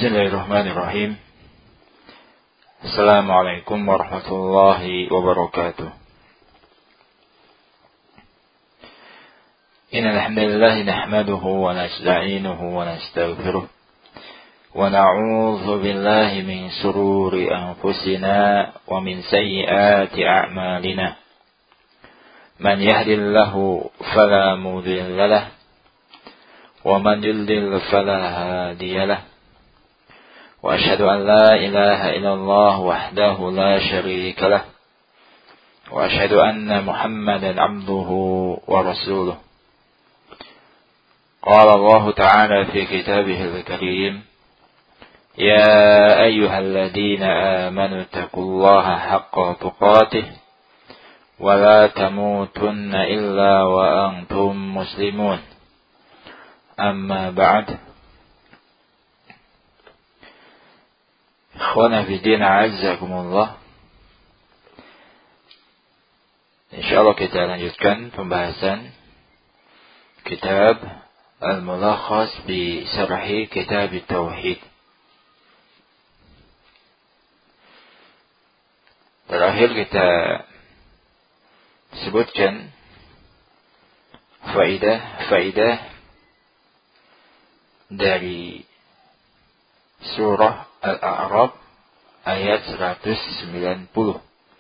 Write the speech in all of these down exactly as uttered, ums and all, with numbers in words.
Bismillahirrahmanirrahim. Assalamualaikum warahmatullahi wabarakatuh. Innal hamdalillah nahmaduhu wa nasta'inuhu wa nastaghfiruh wa na'udzu billahi min shururi anfusina wa min sayyiati a'malina. Man yahdihillahu fala mudilla lahu wa man yudlil fala hadiya lahu. وأشهد أن لا إله إلا الله وحده لا شريك له وأشهد أن محمدا عبده ورسوله. قال الله تعالى في كتابه الكريم: يا أيها الذين آمنوا اتقوا الله حق تقاته ولا تموتن إلا وأنتم مسلمون. أما بعد. Ikhwana fi din, a'azzakumullah. Insyaallah kita lanjutkan pembahasan kitab Al-Mulakhas bi Syarhi Kitab Tauhid. Terakhir kita sebutkan faidah-faidah dari surah Al-A'raf ayat seratus sembilan puluh.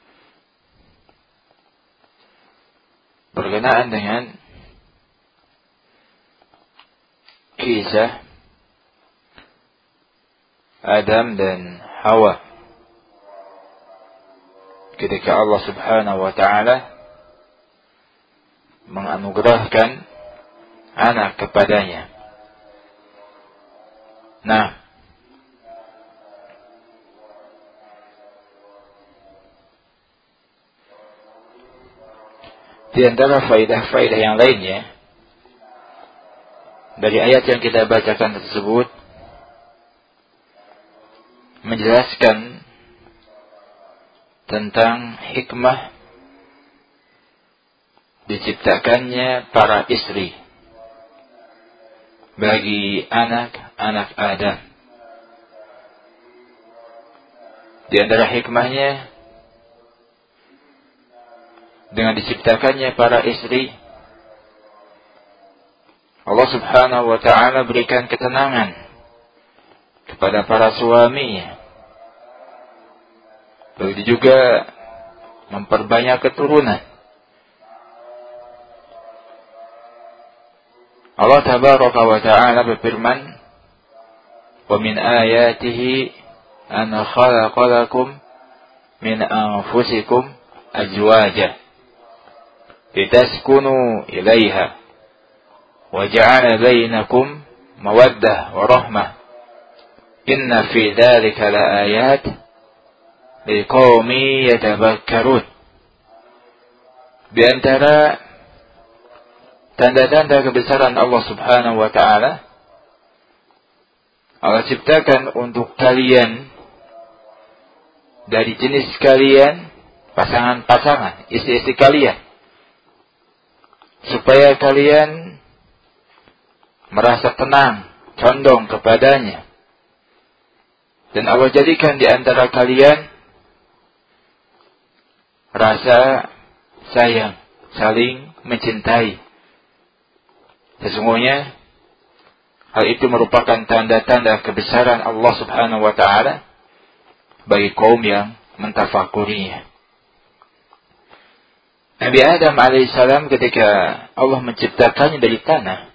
Berkenaan dengan kisah Adam dan Hawa ketika Allah Subhanahu wa taala menganugerahkan anak kepadanya. Nah, di antara faidah-faidah yang lainnya dari ayat yang kita bacakan tersebut menjelaskan tentang hikmah diciptakannya para istri bagi anak-anak Adam. Di antara hikmahnya, dengan diciptakannya para istri, Allah Subhanahu wa ta'ala berikan ketenangan kepada para suaminya. Begitu juga memperbanyak keturunan. Allah Tabaraka wa ta'ala berfirman: "Wa min ayatihi an khalaqa lakum min anfusikum azwaja litaskunu ilaiha wa ja'ala bainakum mawaddah wa rahmah inna fi dzalika laayat liqaumin yatafakkarun." Di antara tanda-tanda kebesaran Allah Subhanahu wa taala, Allah ciptakan untuk kalian dari jenis kalian pasangan-pasangan, istri-istri kalian, supaya kalian merasa tenang, condong kepadanya. Dan Allah jadikan di antara kalian rasa sayang, saling mencintai. Sesungguhnya hal itu merupakan tanda-tanda kebesaran Allah Subhanahu wa ta'ala bagi kaum yang mentafakurinya. Nabi Adam alaihissalam ketika Allah menciptakannya dari tanah,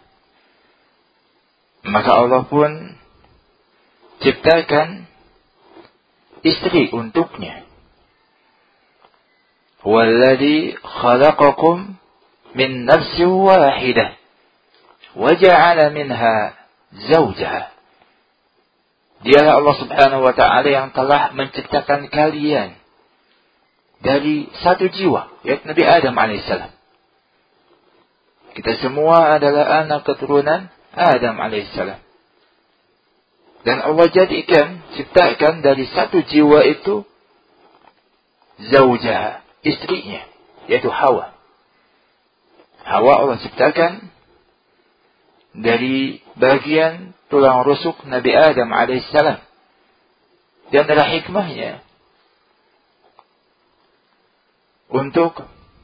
maka Allah pun ciptakan istri untuknya. Walladzi khalaqakum min nafsin wahidah wa ja'ala minha zawjaha. Dialah Allah Subhanahu wa ta'ala yang telah menciptakan kalian dari satu jiwa, yaitu Nabi Adam alaihissalam. Kita semua adalah anak keturunan Adam alaihissalam. Dan Allah jadikan, ciptakan dari satu jiwa itu zaujah, istrinya, yaitu Hawa. Hawa Allah ciptakan dari bagian tulang rusuk Nabi Adam alaihissalam. Di antara hikmahnya untuk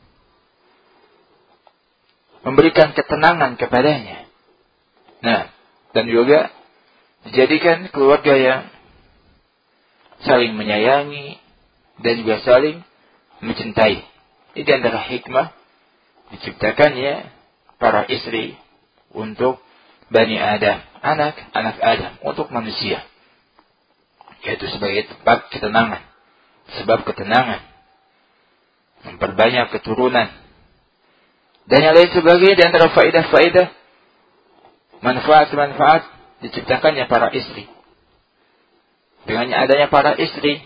memberikan ketenangan kepadanya. Nah, dan juga dijadikan keluarga yang saling menyayangi dan juga saling mencintai. Ini antara hikmah diciptakannya para istri untuk Bani Adam, anak-anak Adam, untuk manusia. Yaitu sebagai tempat ketenangan, sebab ketenangan, memperbanyak keturunan, dan yang lain sebagainya. Di antara faedah-faedah, manfaat-manfaat diciptakannya para istri. Dengan adanya para istri,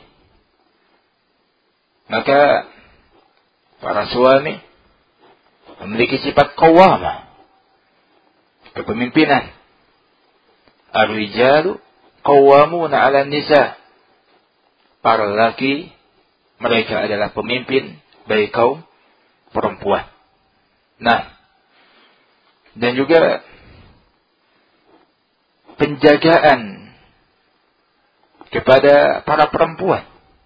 maka para suami memiliki sifat qawwamah, kepemimpinan. Ar-rijalu qawwamuna 'ala nisa. Para lelaki mereka adalah pemimpin bagi kaum perempuan. Nah, dan juga penjagaan kepada para perempuan.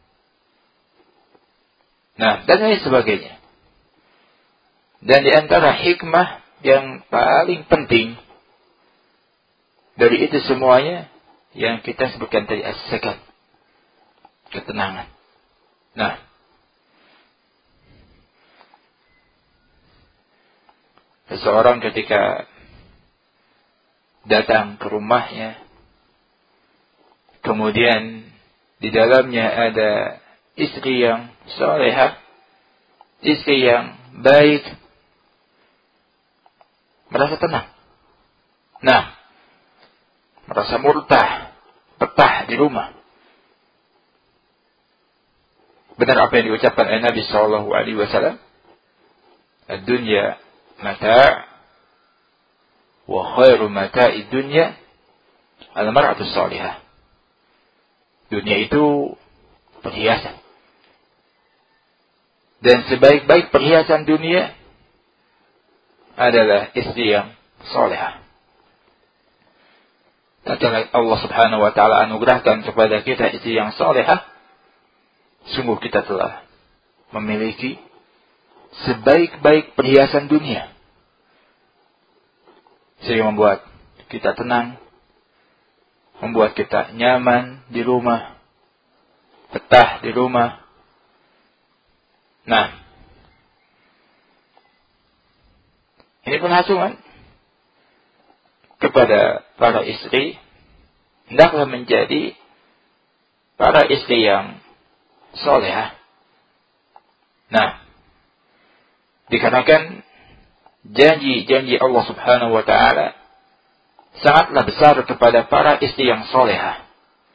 Nah, dan lain sebagainya. Dan di antara hikmah yang paling penting dari itu semuanya yang kita sebutkan tadi, as-sakan, ketenangan. Nah, seseorang ketika datang ke rumahnya, kemudian di dalamnya ada istri yang salehah, istri yang baik, merasa tenang. Nah, merasa murtah, betah di rumah. Benar apa yang diucapkan oleh Nabi Shallallahu Alaihi Wasallam, "Ad-dunya mata', wa khairu mata'i dunya al-mar'atu salihah." Dunia itu perhiasan, dan sebaik-baik perhiasan dunia adalah istri yang salihah. Dan Allah Subhanahu wa taala anugerahkan kepada kita istri yang salihah, sungguh kita telah memiliki sebaik-baik perhiasan dunia. Sehingga membuat kita tenang, membuat kita nyaman di rumah, betah di rumah. Nah, ini penghasuhan kepada para istri, hendaklah menjadi para istri yang salehah. Nah, dikarenakan janji-janji Allah Subhanahu wa taala sangatlah besar kepada para istri yang salehah.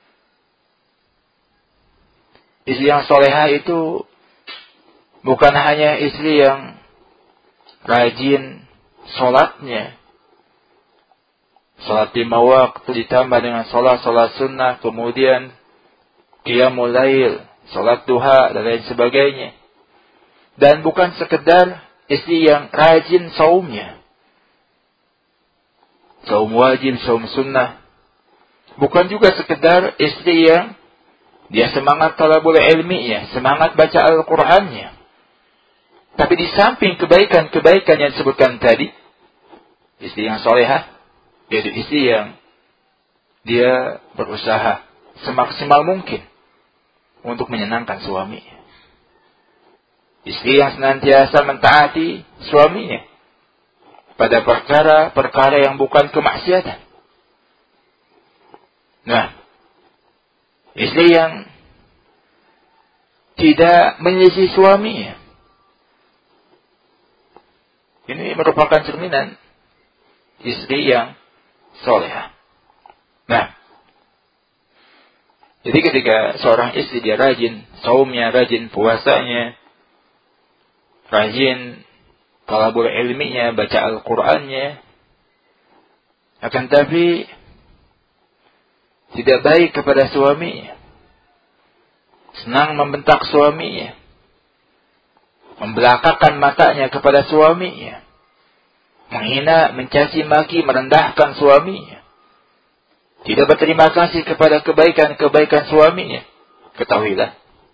Istri yang salehah itu bukan hanya istri yang rajin salatnya, salat lima waktu ditambah dengan salat-salat sunnah, kemudian qiyamul lail, salat duha, dan lain sebagainya. Dan bukan sekedar istri yang rajin saumnya, saum wajib, saum sunnah. Bukan juga sekedar istri yang dia semangat talabul ilminya, semangat baca Al-Qur'annya. Tapi di samping kebaikan-kebaikan yang disebutkan tadi, istri yang salehah, yaitu istri yang dia berusaha semaksimal mungkin untuk menyenangkan suaminya. Istri yang senantiasa mentaati suaminya pada perkara-perkara yang bukan kemaksiatan. Nah, istri yang tidak menyelisih suaminya. Ini merupakan cerminan istri yang salehah. Nah, jadi ketika seorang istri dia rajin saumnya, rajin puasanya, rajin talabul ilminya, baca Al-Qur'annya, akan tapi tidak baik kepada suaminya, senang membentak suaminya, membelakangkan matanya kepada suaminya, menghina, mencaci maki, merendahkan suaminya, tidak berterima kasih kepada kebaikan-kebaikan suaminya, ketahuilah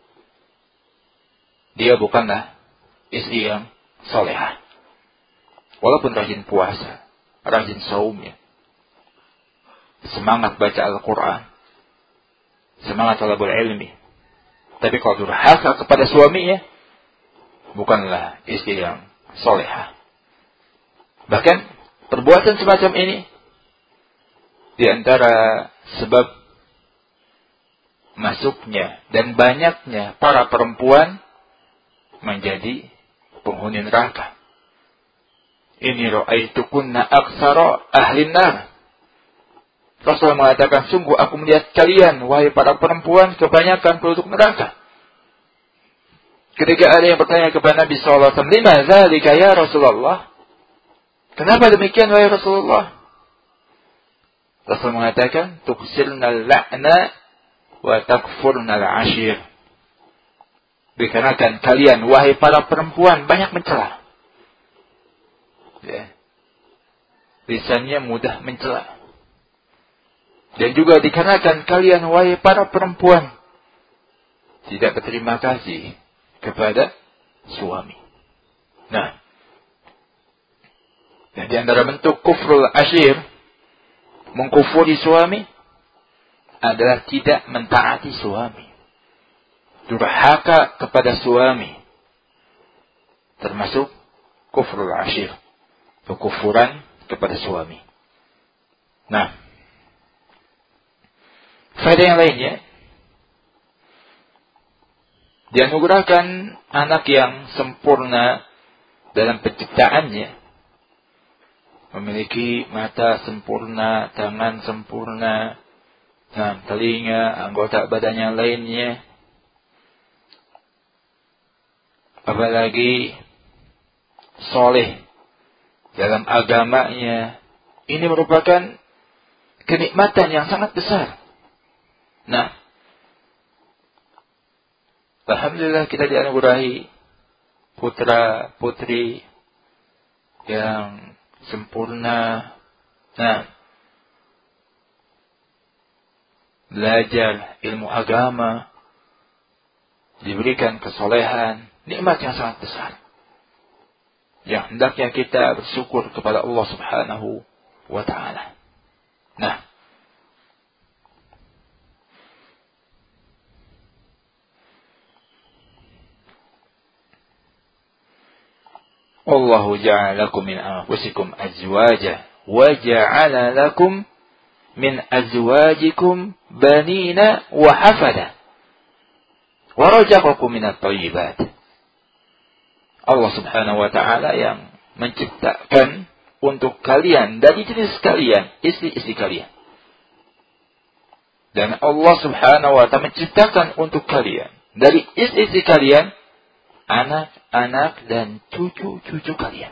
dia bukanlah istri yang salehah. Walaupun rajin puasa, rajin saumnya, semangat baca Al-Quran, semangat talabul ilmi, tapi kalau durhaka kepada suaminya, bukanlah istri yang salehah. Bahkan perbuatan semacam ini di antara sebab masuknya dan banyaknya para perempuan menjadi penghuni neraka. Ini ra'aitukunna aktsara ahli nar. Rasulullah mengatakan, sungguh aku melihat kalian, wahai para perempuan, kebanyakan penduduk neraka. Ketika ada yang bertanya kepada Nabi sallallahu alaihi wasallam, "Lima dzalika ya Rasulullah?" Kenapa demikian wahai Rasulullah? Rasul mengatakan, "Tuksirnal la'na wa takfurnal 'ashir." Dikarenakan kalian, wahai para perempuan, banyak mencela. Ya. Lisannya mudah mencela. Dan juga dikarenakan kalian, wahai para perempuan, tidak berterima kasih kepada suami. Nah, dan di antara bentuk kufrul ashir, mengkufuri suami, adalah tidak mentaati suami, durhaka kepada suami, termasuk kufrul ashir, kekufuran kepada suami. Nah, faedah yang lainnya, dianugerahkan anak yang sempurna dalam penciptaannya, memiliki mata sempurna, tangan sempurna, nah, telinga, anggota badannya lainnya, apalagi soleh dalam agamanya. Ini merupakan kenikmatan yang sangat besar. Nah, alhamdulillah kita dianugerahi putra putri yang sempurna. Nah, belajar ilmu agama, diberikan kesolehan, nikmat yang sangat besar, yang hendaknya kita bersyukur kepada Allah Subhanahu wa ta'ala. Nah, Allahu ja'ala lakum min anfusikum azwaja wa ja'ala lakum min azwajikum banina wa hafada wa razaqakum minat thayyibat. Allah Subhanahu wa ta'ala yang menciptakan untuk kalian dari jenis kalian, istri-istri kalian. Dan Allah Subhanahu wa ta'ala menciptakan untuk kalian dari istri-istri kalian anak-anak dan cucu-cucu kalian.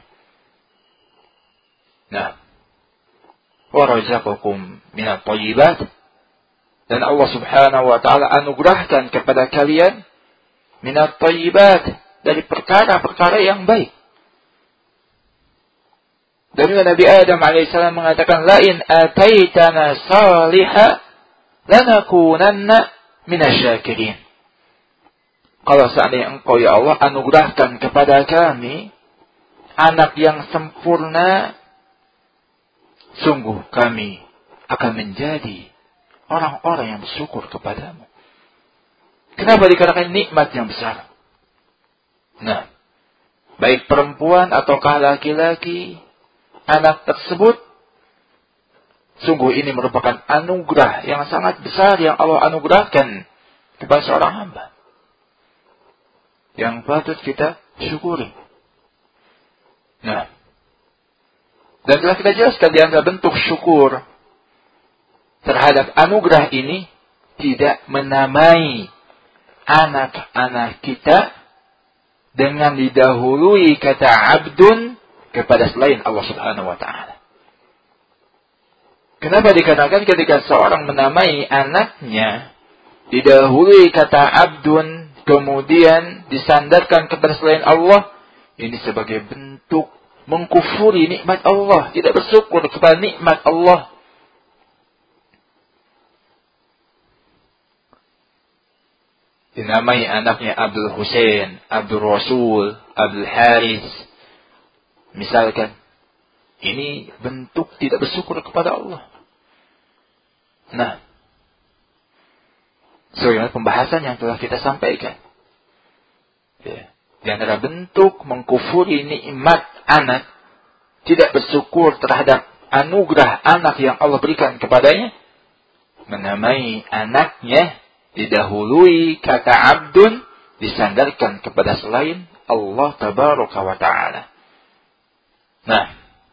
Nah, wa razaqakum minat thayyibat, dan Allah Subhanahu wa ta'ala anugerahkan kepada kalian minat thayyibat, dari perkara-perkara yang baik. Dan Nabi Adam alaihissalam mengatakan, "La in ataitana salihah lanakunanna minasyakirin." Kalau seandainya engkau ya Allah anugerahkan kepada kami anak yang sempurna, sungguh kami akan menjadi orang-orang yang bersyukur kepadamu. Kenapa? Dikarenakan nikmat yang besar. Nah, baik perempuan ataukah laki-laki, anak tersebut, sungguh ini merupakan anugerah yang sangat besar yang Allah anugerahkan kepada seorang hamba, yang patut kita syukuri. Nah, dan telah kita jelaskan di antara bentuk syukur terhadap anugerah ini, tidak menamai anak-anak kita dengan didahului kata abdun kepada selain Allah Subhanahu wa ta'ala. Kenapa? Dikarenakan ketika seorang menamai anaknya didahului kata abdun, kemudian disandarkan kepada selain Allah, ini sebagai bentuk mengkufuri nikmat Allah, tidak bersyukur kepada nikmat Allah. dinamai anaknya Abdul Husain, Abdul Rasul, Abdul Haris. Misalkan, ini bentuk tidak bersyukur kepada Allah. Nah, sebagaimana pembahasan yang telah kita sampaikan. Ya. Di antara bentuk mengkufuri nikmat anak, tidak bersyukur terhadap anugerah anak yang Allah berikan kepadanya, menamai anaknya didahului kata abdun, disandarkan kepada selain Allah tabaraka wa ta'ala. Nah,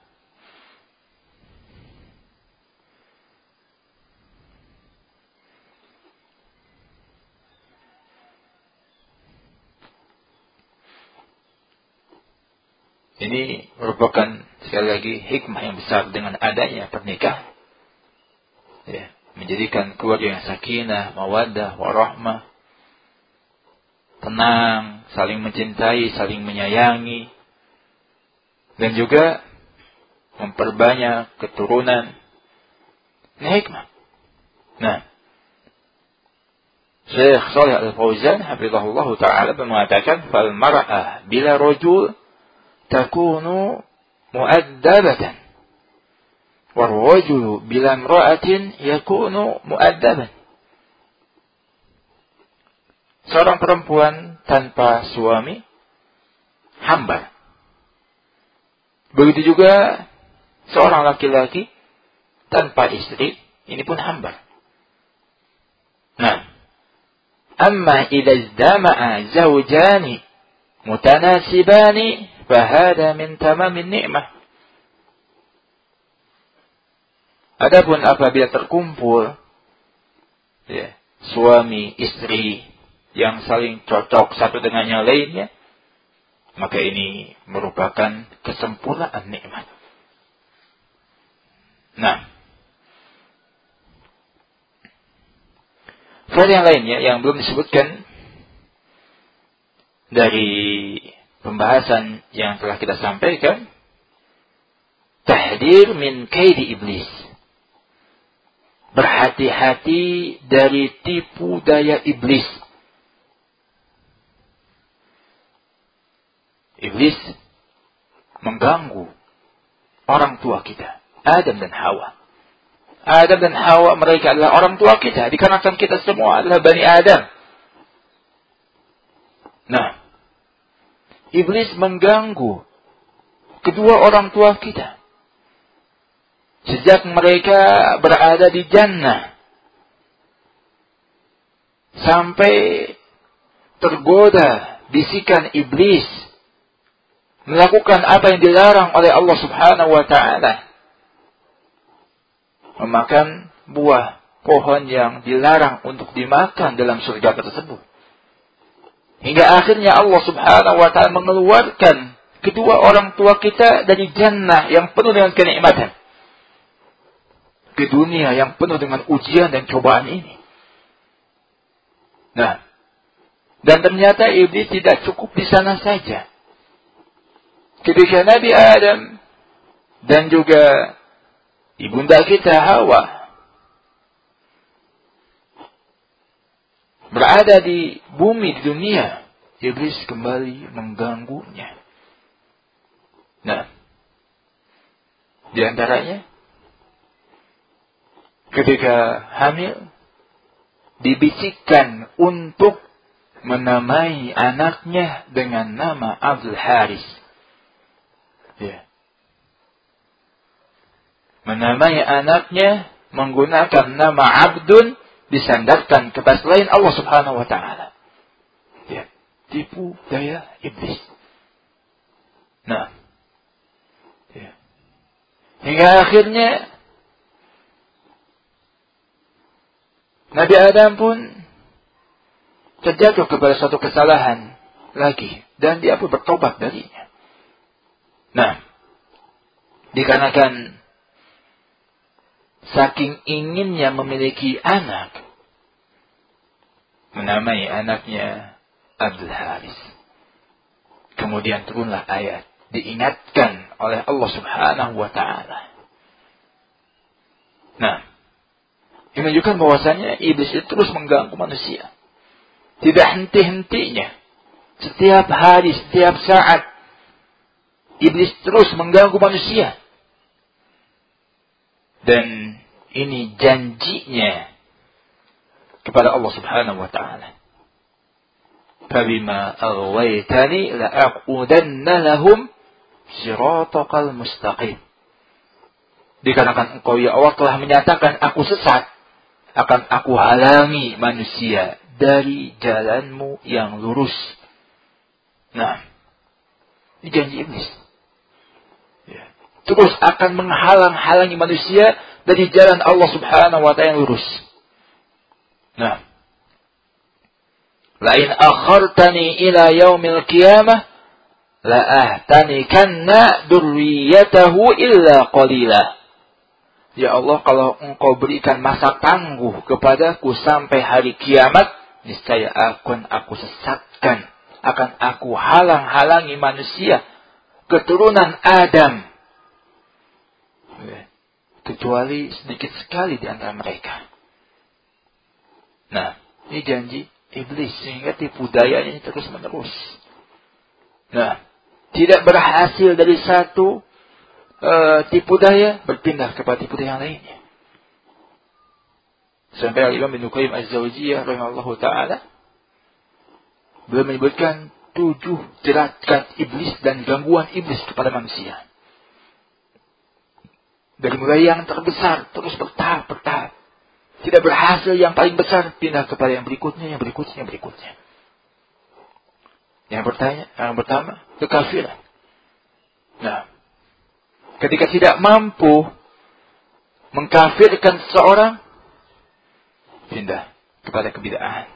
ini merupakan sekali lagi hikmah yang besar dengan adanya pernikahan. Ya, menjadikan keluarga yang sakinah, mawaddah, warahmah, tenang, saling mencintai, saling menyayangi, dan juga memperbanyak keturunan. Ini hikmah. Nah, Syekh Shalih Al-Fauzan hafizahullah ta'ala mengatakan, fal mar'ah bila rajul takunu mu'addabatan war rajulu bila imra'atin yakunu mu'addaban. Seorang perempuan tanpa suami hamba. Begitu juga seorang laki-laki tanpa istri, ini pun hamba. Nah, amma idza izdama'a zawjani mutanasibani fahada min tamamin ni'mah. Adapun apabila terkumpul ya, suami istri yang saling cocok satu dengan yang lainnya, maka ini merupakan kesempurnaan nikmat. Nah, hal yang lainnya yang belum disebutkan dari pembahasan yang telah kita sampaikan, tahdir min kaidi iblis. Berhati-hati dari tipu daya iblis. Iblis mengganggu orang tua kita, Adam dan Hawa. Adam dan Hawa mereka adalah orang tua kita, dikarenakan kita semua adalah Bani Adam. Nah, iblis mengganggu kedua orang tua kita sejak mereka berada di jannah sampai tergoda bisikan iblis melakukan apa yang dilarang oleh Allah Subhanahu wa ta'ala, memakan buah pohon yang dilarang untuk dimakan dalam surga tersebut. Hingga akhirnya Allah Subhanahu wa ta'ala mengeluarkan kedua orang tua kita dari jannah yang penuh dengan kenikmatan ke dunia yang penuh dengan ujian dan cobaan ini. Nah, dan ternyata iblis tidak cukup di sana saja. Ketika Nabi Adam dan juga ibunda kita Hawa berada di bumi, di dunia, iblis kembali mengganggunya. Nah, di antaranya ketika hamil dibisikkan untuk menamai anaknya dengan nama Abdul Haris. Ya. Menamai anaknya menggunakan nama Abdun, disandarkan kepada selain Allah Subhanahu wa ta'ala. Ya. Tipu daya iblis. Nah. Ya. Hingga akhirnya Nabi Adam pun terjatuh kepada suatu kesalahan lagi, dan dia pun bertobat darinya. Nah, dikarenakan saking inginnya memiliki anak, menamai anaknya Abdul Haris. Kemudian turunlah ayat, diingatkan oleh Allah Subhanahu wa ta'ala. Nah, ini menunjukkan bahwasanya iblis itu terus mengganggu manusia. Tidak henti-hentinya. Setiap hari, setiap saat, iblis terus mengganggu manusia. Dan ini janjinya kepada Allah Subhanahu wa ta'ala. Fabima aghwaytani la'aqudanna lahum siratakal mustaqim. Dikarenakan engkau ya Allah telah menyatakan aku sesat, akan aku halangi manusia dari jalanmu yang lurus. Nah, ini janji iblis. Ya. Terus akan menghalang-halangi manusia dari jalan Allah Subhanahu wa ta'ala yang lurus. Nah, la in akhartani ila yaumil qiyamah la ahtanikanna dzurriyyatahu illa qalila. Ya Allah, kalau engkau berikan masa tangguh kepadaku sampai hari kiamat, niscaya akan aku sesatkan, akan aku halang-halangi manusia, keturunan Adam. Kecuali sedikit sekali di antara mereka. Nah, ini janji iblis, sehingga tipu dayanya ini terus menerus. Nah, tidak berhasil dari satu uh, tipu daya, berpindah kepada tipu daya yang lainnya. Sampai Al-Imam Ibnu Qayyim Az-Zawjiyah rahimahullahu ta'ala beliau menyebutkan tujuh gerakan iblis dan gangguan iblis kepada manusia. Dari mulai yang terbesar, terus bertahap, bertahap. Tidak berhasil yang paling besar, pindah kepada yang berikutnya, yang berikutnya, yang berikutnya. Yang bertanya, yang pertama, kekafiran. Nah, ketika tidak mampu mengkafirkan seseorang, pindah kepada kebid'ahan.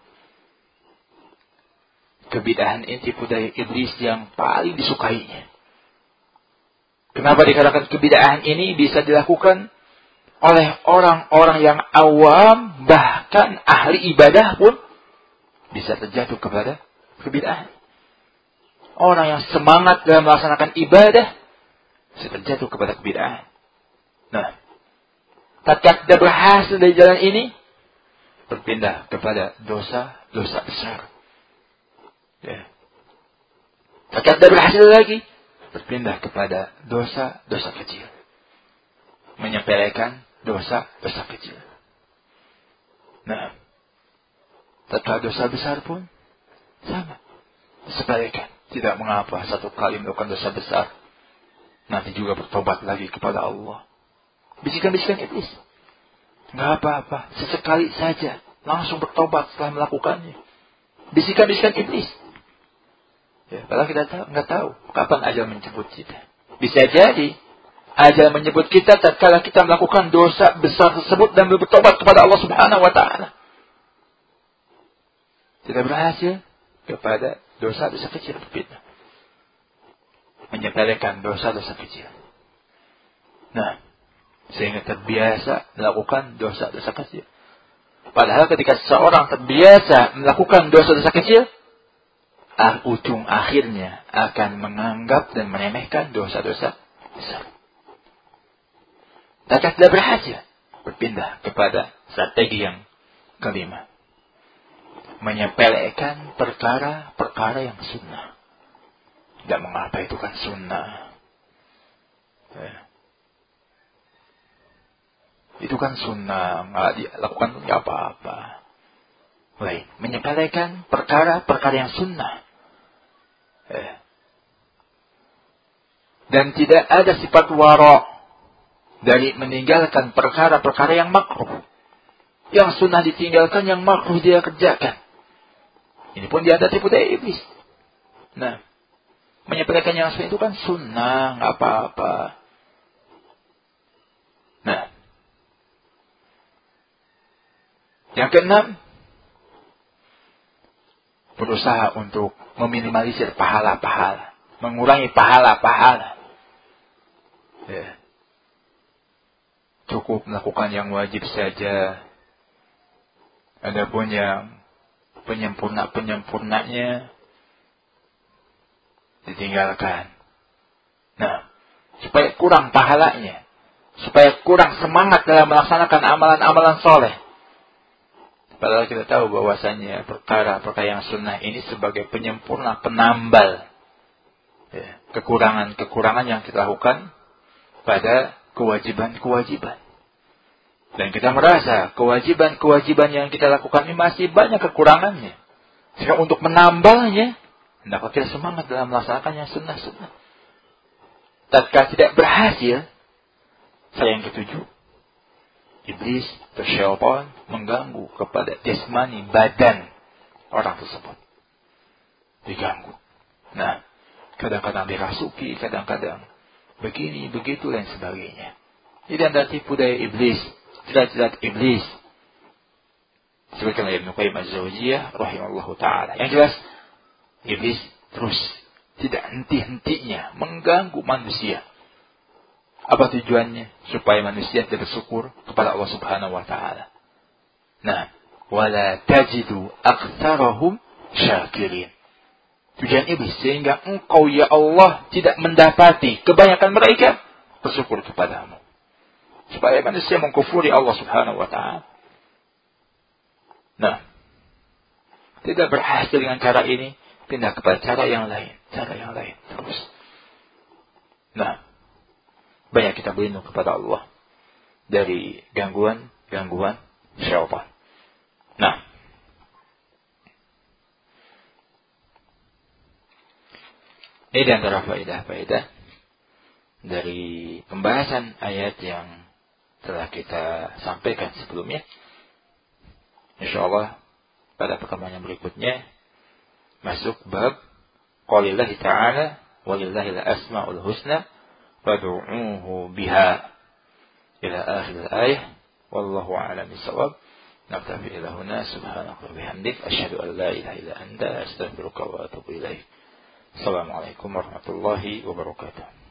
Kebid'ahan ini tipu daya iblis yang paling disukainya. Kenapa dikatakan kebid'ahan ini bisa dilakukan oleh orang-orang yang awam, bahkan ahli ibadah pun bisa terjatuh kepada kebid'ahan. Orang yang semangat dalam melaksanakan ibadah bisa terjatuh kepada kebid'ahan. Nah, tatkala tidak berhasil dari jalan ini, berpindah kepada dosa-dosa besar. Ya. Tatkala tidak berhasil lagi, berpindah kepada dosa-dosa kecil. Menyepelekan dosa-dosa kecil. Nah, tatkala dosa besar pun sama. Disepelekan. Tidak mengapa satu kali melakukan dosa besar, nanti juga bertobat lagi kepada Allah. Bisikan-bisikan iblis. Enggak apa-apa, sesekali saja langsung bertobat setelah melakukannya. Bisikan-bisikan iblis. Ya, padahal kita tahu, enggak tahu kapan ajal menjemput kita. Bisa jadi ajal menjemput kita tatkala kita melakukan dosa besar tersebut dan bertobat kepada Allah Subhanahu wa ta'ala. Tidak berhasil kepada dosa-dosa kecil berbeda. Menyepelekan dosa-dosa kecil. Nah, sehingga terbiasa melakukan dosa-dosa kecil. Padahal ketika seseorang terbiasa melakukan dosa-dosa kecil, ah, ujung akhirnya akan menganggap dan meremehkan dosa-dosa besar. Tatkala tidak berhasil, berpindah kepada strategi yang kelima. Menyepelekan perkara-perkara yang sunnah. Tidak mengapa itu kan sunnah. Ya. Itu kan sunnah, nggak dilakukan pun nggak apa-apa. Baik, menyepelekan perkara-perkara yang sunnah. Ya. Dan tidak ada sifat wara' dari meninggalkan perkara-perkara yang makruh. Yang sunnah ditinggalkan, yang makruh dia kerjakan. Ini pun dia ada tipu daya iblis. Nah, menyepelekan yang sunnah itu kan sunnah, nggak apa-apa. Nah, yang keenam, berusaha untuk meminimalisir pahala-pahala, mengurangi pahala-pahala. Ya. Cukup melakukan yang wajib saja. Adapun yang penyempurna-penyempurnanya ditinggalkan. Nah, supaya kurang pahalanya, supaya kurang semangat dalam melaksanakan amalan-amalan soleh, Padahal kita tahu bahwasanya perkara-perkara yang sunnah ini sebagai penyempurna, penambal ya, kekurangan-kekurangan yang kita lakukan pada kewajiban-kewajiban. Dan kita merasa kewajiban-kewajiban yang kita lakukan ini masih banyak kekurangannya. Sehingga untuk menambalnya, hendaklah kita semangat dalam melaksanakan yang sunnah-sunnah. Tatkala tidak berhasil, saya yang ketujuh, iblis atau syaitan mengganggu kepada jasmani badan orang tersebut. Diganggu. Nah, kadang-kadang dirasuki, kadang-kadang begini, begitu, dan sebagainya. Jadi anda tipu daya iblis, jilat-jilat iblis. Sebagaimana Ibnu Qayyim Az-Zawjiyah rahimahullahu ta'ala. Yang jelas, iblis terus tidak henti-hentinya mengganggu manusia. Apa tujuannya? Supaya manusia tidak bersyukur kepada Allah Subhanahu wa ta'ala. Nah, wala tajidu aktsarahum syakirin. Tujuan iblis sehingga engkau ya Allah tidak mendapati kebanyakan mereka bersyukur kepadamu. Supaya manusia mengkufuri Allah Subhanahu wa ta'ala. Nah, tidak berhasil dengan cara ini, pindah kepada cara yang lain, cara yang lain terus. Nah, banyak kita berlindung kepada Allah dari gangguan-gangguan syaitan. Nah, ini di antara faedah-faedah dari pembahasan ayat yang telah kita sampaikan sebelumnya. InsyaAllah pada pertemuan yang berikutnya masuk bab qaulillahi ta'ala walillahil asma'ul husna fad'uuhu biha ila akhir ayat. Wallahu a'lam bissawab. Naktafi ila huna subhanaka wa bihamdik asyhadu an la ilaha illa anta astaghfiruka wa atubu ilaik. Assalamualaikum warahmatullahi wabarakatuh.